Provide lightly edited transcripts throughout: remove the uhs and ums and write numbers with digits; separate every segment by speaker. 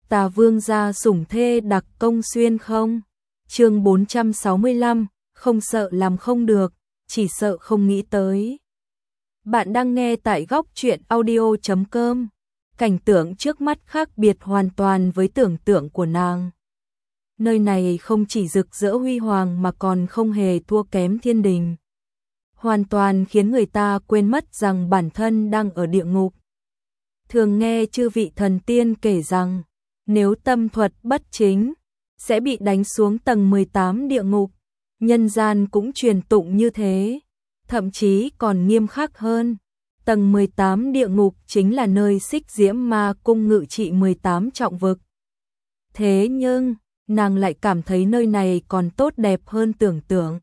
Speaker 1: Tà Vương gia sủng thê đặc công xuyên không? Chương 465, không sợ làm không được, chỉ sợ không nghĩ tới. Bạn đang nghe tại góc truyện audio.com. Cảnh tượng trước mắt khác biệt hoàn toàn với tưởng tượng của nàng. Nơi này không chỉ rực rỡ huy hoàng mà còn không hề thua kém thiên đình. Hoàn toàn khiến người ta quên mất rằng bản thân đang ở địa ngục. Thường nghe chư vị thần tiên kể rằng, nếu tâm thuật bất chính, sẽ bị đánh xuống tầng 18 địa ngục. Nhân gian cũng truyền tụng như thế, thậm chí còn nghiêm khắc hơn. Tầng 18 địa ngục chính là nơi Xích Diễm Ma Cung ngự trị 18 trọng vực. Thế nhưng, nàng lại cảm thấy nơi này còn tốt đẹp hơn tưởng tượng.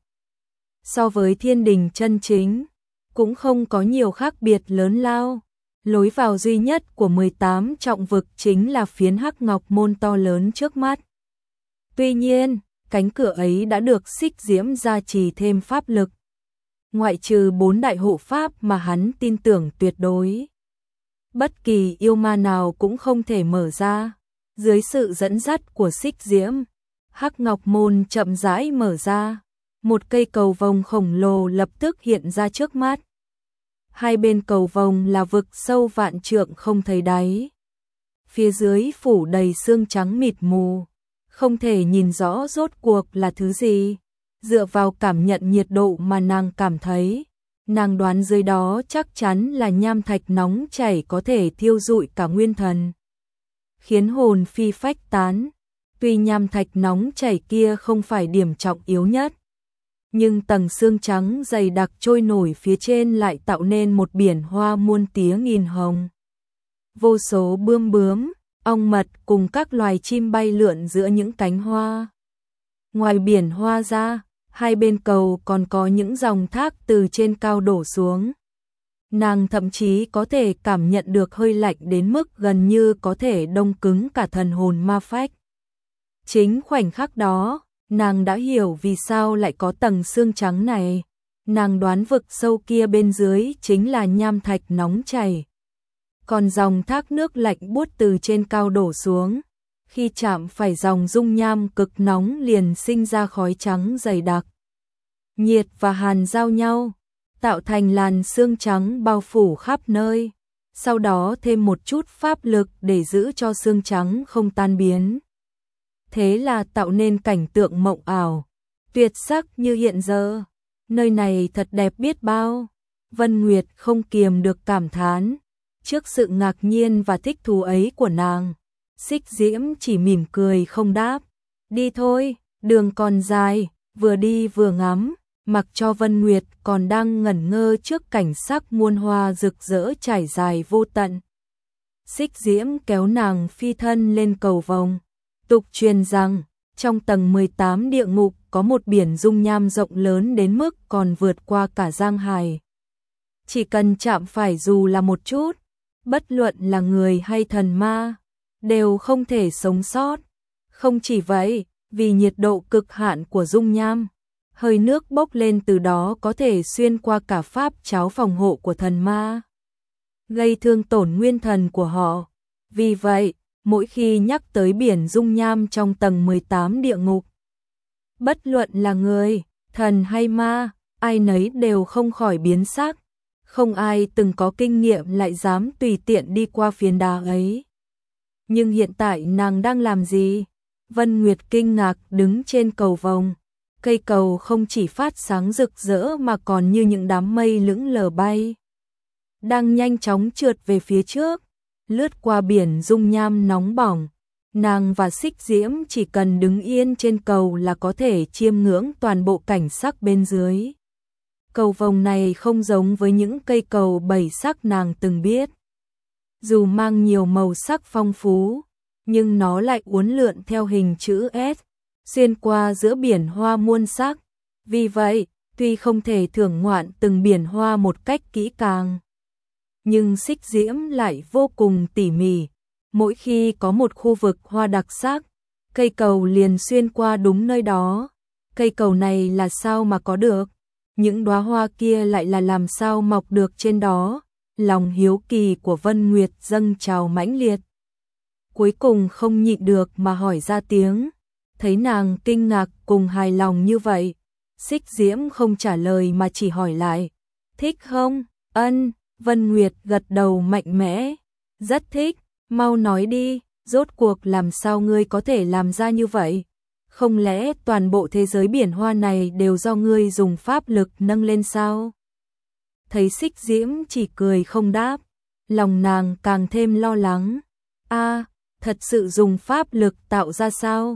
Speaker 1: So với thiên đình chân chính, cũng không có nhiều khác biệt lớn lao. Lối vào duy nhất của 18 trọng vực chính là phiến hắc ngọc môn to lớn trước mắt. Tuy nhiên, cánh cửa ấy đã được Xích Diễm gia trì thêm pháp lực. Ngoại trừ 4 đại hộ pháp mà hắn tin tưởng tuyệt đối, bất kỳ yêu ma nào cũng không thể mở ra. Dưới sự dẫn dắt của Xích Diễm, hắc ngọc môn chậm rãi mở ra. Một cây cầu vồng khổng lồ lập tức hiện ra trước mắt. Hai bên cầu vồng là vực sâu vạn trượng không thấy đáy. Phía dưới phủ đầy sương trắng mịt mù, không thể nhìn rõ rốt cuộc là thứ gì. Dựa vào cảm nhận nhiệt độ mà nàng cảm thấy, nàng đoán dưới đó chắc chắn là nham thạch nóng chảy có thể thiêu rụi cả nguyên thần, khiến hồn phi phách tán. Tuy nham thạch nóng chảy kia không phải điểm trọng yếu nhất, nhưng tầng sương trắng dày đặc trôi nổi phía trên lại tạo nên một biển hoa muôn tía nghìn hồng. Vô số bươm bướm, ong mật cùng các loài chim bay lượn giữa những cánh hoa. Ngoài biển hoa ra, hai bên cầu còn có những dòng thác từ trên cao đổ xuống. Nàng thậm chí có thể cảm nhận được hơi lạnh đến mức gần như có thể đông cứng cả thần hồn ma phách. Chính khoảnh khắc đó, nàng đã hiểu vì sao lại có tầng sương trắng này. Nàng đoán vực sâu kia bên dưới chính là nham thạch nóng chảy. Còn dòng thác nước lạnh buốt từ trên cao đổ xuống, khi chạm phải dòng dung nham cực nóng liền sinh ra khói trắng dày đặc. Nhiệt và hàn giao nhau, tạo thành làn sương trắng bao phủ khắp nơi. Sau đó thêm một chút pháp lực để giữ cho sương trắng không tan biến. Thế là tạo nên cảnh tượng mộng ảo, tuyệt sắc như hiện giờ. Nơi này thật đẹp biết bao. Vân Nguyệt không kiềm được cảm thán. Trước sự ngạc nhiên và thích thú ấy của nàng, Xích Diễm chỉ mỉm cười không đáp. Đi thôi, đường còn dài, vừa đi vừa ngắm, mặc cho Vân Nguyệt còn đang ngẩn ngơ trước cảnh sắc muôn hoa rực rỡ trải dài vô tận. Xích Diễm kéo nàng phi thân lên cầu vồng. Tục truyền rằng, trong tầng 18 địa ngục có một biển dung nham rộng lớn đến mức còn vượt qua cả Giang Hải. Chỉ cần chạm phải dù là một chút, bất luận là người hay thần ma, đều không thể sống sót. Không chỉ vậy, vì nhiệt độ cực hạn của dung nham, hơi nước bốc lên từ đó có thể xuyên qua cả pháp tráo phòng hộ của thần ma, gây thương tổn nguyên thần của họ. Vì vậy, mỗi khi nhắc tới biển dung nham trong tầng 18 địa ngục, bất luận là người, thần hay ma, ai nấy đều không khỏi biến sắc. Không ai từng có kinh nghiệm lại dám tùy tiện đi qua phiến đá ấy. Nhưng hiện tại nàng đang làm gì? Vân Nguyệt kinh ngạc đứng trên cầu vồng. Cây cầu không chỉ phát sáng rực rỡ mà còn như những đám mây lững lờ bay, đang nhanh chóng trượt về phía trước, lướt qua biển dung nham nóng bỏng. Nàng và Xích Diễm chỉ cần đứng yên trên cầu là có thể chiêm ngưỡng toàn bộ cảnh sắc bên dưới. Cầu vồng này không giống với những cây cầu bảy sắc nàng từng biết. Dù mang nhiều màu sắc phong phú, nhưng nó lại uốn lượn theo hình chữ S, xuyên qua giữa biển hoa muôn sắc. Vì vậy, tuy không thể thưởng ngoạn từng biển hoa một cách kỹ càng, nhưng Xích Diễm lại vô cùng tỉ mỉ. Mỗi khi có một khu vực hoa đặc sắc, cây cầu liền xuyên qua đúng nơi đó. Cây cầu này là sao mà có được? Những đóa hoa kia lại là làm sao mọc được trên đó? Lòng hiếu kỳ của Vân Nguyệt dâng trào mãnh liệt. cuối cùng không nhịn được mà hỏi ra tiếng. Thấy nàng kinh ngạc cùng hài lòng như vậy, Xích Diễm không trả lời mà chỉ hỏi lại, thích không? Ân, Vân Nguyệt gật đầu mạnh mẽ, rất thích, mau nói đi, rốt cuộc làm sao ngươi có thể làm ra như vậy? Không lẽ toàn bộ thế giới biển hoa này đều do ngươi dùng pháp lực nâng lên sao? Thấy Xích Diễm chỉ cười không đáp, lòng nàng càng thêm lo lắng. A, thật sự dùng pháp lực tạo ra sao?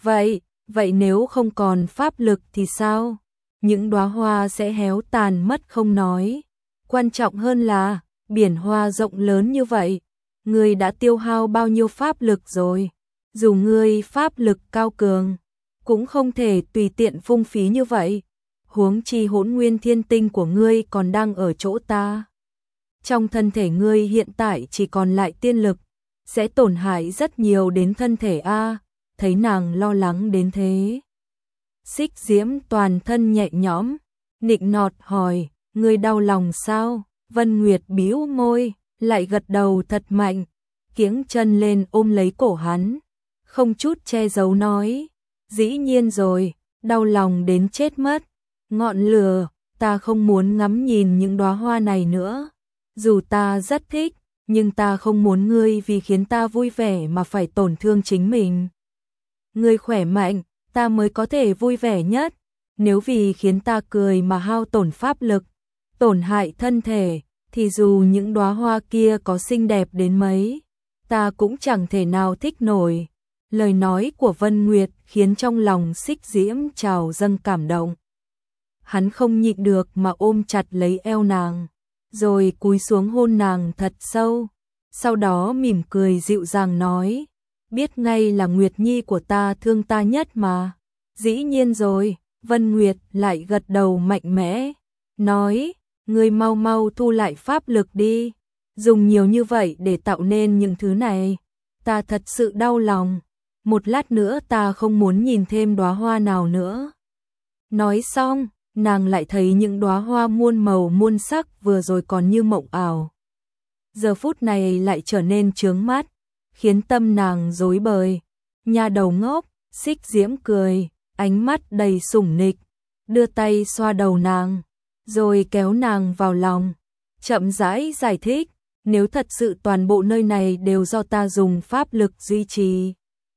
Speaker 1: Vậy nếu không còn pháp lực thì sao? Những đóa hoa sẽ héo tàn mất không nói. Quan trọng hơn là, biển hoa rộng lớn như vậy, ngươi đã tiêu hao bao nhiêu pháp lực rồi? Dù ngươi pháp lực cao cường, cũng không thể tùy tiện phung phí như vậy. Huống chi Hỗn Nguyên Thiên Tinh của ngươi còn đang ở chỗ ta. Trong thân thể ngươi hiện tại chỉ còn lại tiên lực, sẽ tổn hại rất nhiều đến thân thể a. Thấy nàng lo lắng đến thế, Xích Diễm toàn thân nhẹ nhõm, nịnh nọt hỏi, ngươi đau lòng sao? Vân Nguyệt bĩu môi, lại gật đầu thật mạnh, kiễng chân lên ôm lấy cổ hắn, không chút che giấu nói, dĩ nhiên rồi, đau lòng đến chết mất. Ngọn lửa, ta không muốn ngắm nhìn những đóa hoa này nữa. Dù ta rất thích, nhưng ta không muốn ngươi vì khiến ta vui vẻ mà phải tổn thương chính mình. Ngươi khỏe mạnh, ta mới có thể vui vẻ nhất. Nếu vì khiến ta cười mà hao tổn pháp lực, tổn hại thân thể, thì dù những đóa hoa kia có xinh đẹp đến mấy, ta cũng chẳng thể nào thích nổi. Lời nói của Vân Nguyệt khiến trong lòng Xích Diễm trào dâng cảm động. Hắn không nhịn được mà ôm chặt lấy eo nàng, rồi cúi xuống hôn nàng thật sâu. Sau đó mỉm cười dịu dàng nói, biết ngay là Nguyệt Nhi của ta thương ta nhất mà. Dĩ nhiên rồi, Vân Nguyệt lại gật đầu mạnh mẽ, nói, ngươi mau mau thu lại pháp lực đi, dùng nhiều như vậy để tạo nên những thứ này, ta thật sự đau lòng, một lát nữa ta không muốn nhìn thêm đóa hoa nào nữa. Nói xong, nàng lại thấy những đóa hoa muôn màu muôn sắc vừa rồi còn như mộng ảo, giờ phút này lại trở nên chướng mắt, khiến tâm nàng rối bời. Nha đầu ngốc, Xích Diễm cười, ánh mắt đầy sủng nịch, đưa tay xoa đầu nàng, rồi kéo nàng vào lòng, chậm rãi giải thích, nếu thật sự toàn bộ nơi này đều do ta dùng pháp lực duy trì,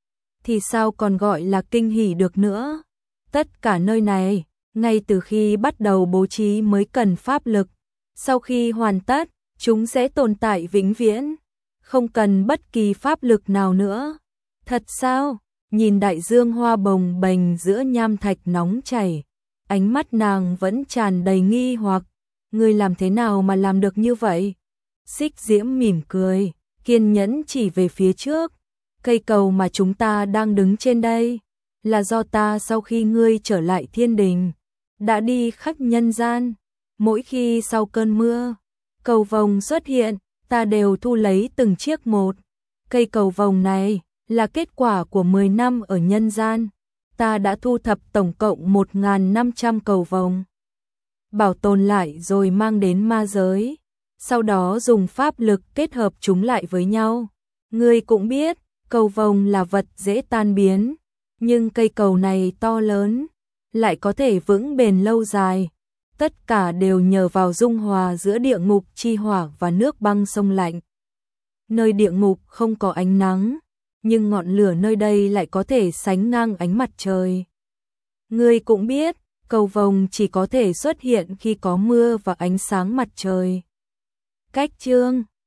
Speaker 1: thì sao còn gọi là kinh hỉ được nữa? Tất cả nơi này, ngay từ khi bắt đầu bố trí mới cần pháp lực, sau khi hoàn tất, chúng sẽ tồn tại vĩnh viễn, không cần bất kỳ pháp lực nào nữa. Thật sao? Nhìn đại dương hoa bồng bềnh giữa nham thạch nóng chảy, ánh mắt nàng vẫn tràn đầy nghi hoặc, ngươi làm thế nào mà làm được như vậy? Xích Diễm mỉm cười, kiên nhẫn chỉ về phía trước, cây cầu mà chúng ta đang đứng trên đây, là do ta sau khi ngươi trở lại thiên đình, đã đi khắp nhân gian, mỗi khi sau cơn mưa, cầu vồng xuất hiện, ta đều thu lấy từng chiếc một. Cây cầu vồng này là kết quả của 10 năm ở nhân gian, ta đã thu thập tổng cộng 1.500 cầu vồng, bảo tồn lại rồi mang đến ma giới, sau đó dùng pháp lực kết hợp chúng lại với nhau. Ngươi cũng biết, cầu vồng là vật dễ tan biến, nhưng cây cầu này to lớn, lại có thể vững bền lâu dài. Tất cả đều nhờ vào dung hòa giữa địa ngục chi hỏa và nước băng sông lạnh. Nơi địa ngục không có ánh nắng, nhưng ngọn lửa nơi đây lại có thể sánh ngang ánh mặt trời. Ngươi cũng biết, cầu vồng chỉ có thể xuất hiện khi có mưa và ánh sáng mặt trời. Cách chương